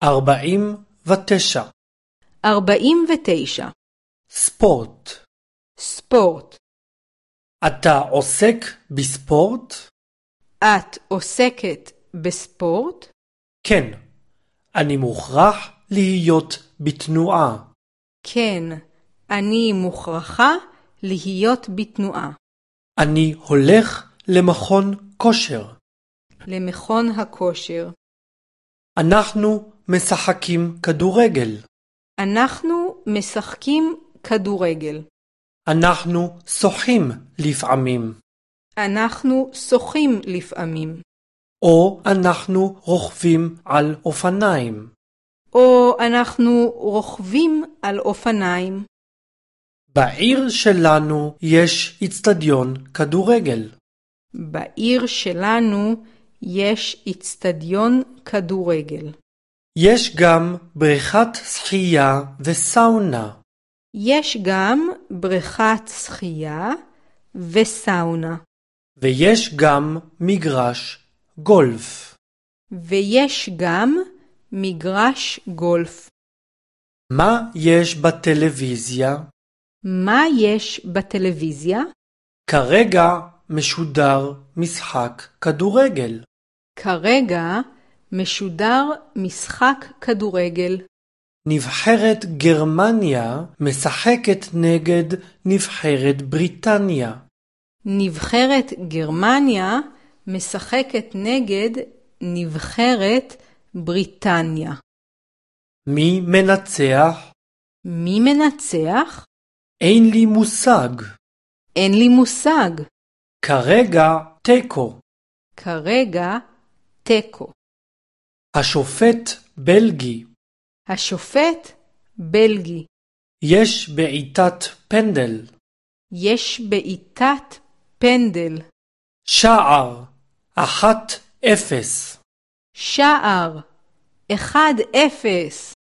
49. 49. ספורט. ספורט. אתה עוסק בספורט? את עוסקת בספורט? כן, אני מוכרח להיות בתנועה. כן, אני מוכרחה להיות בתנועה. אני הולך למכון כושר. למכון הכושר. אנחנו משחקים כדורגל. אנחנו משחקים כדורגל. אנחנו שוחים לפעמים. אנחנו שוחים לפעמים. או אנחנו רוכבים על אופניים. או אנחנו רוכבים על אופניים. בעיר שלנו יש אצטדיון כדורגל. בעיר שלנו יש אצטדיון כדורגל. יש גם בריכת שחייה וסאונה. יש גם בריכת שחייה וסאונה. ויש גם מגרש גולף. ויש גם מגרש גולף. מה יש בטלוויזיה? מה יש בטלוויזיה? כרגע משודר משחק כדורגל. כרגע משודר משחק כדורגל. נבחרת גרמניה משחקת נגד נבחרת בריטניה. נבחרת גרמניה משחקת נגד נבחרת בריטניה. מי מנצח? מי מנצח? אין לי מושג. אין לי מושג. כרגע תיקו. כרגע תיקו. השופט בלגי. השופט בלגי. יש בעיטת פנדל. יש בעיטת פנדל. שער 1-0. שער 1-0.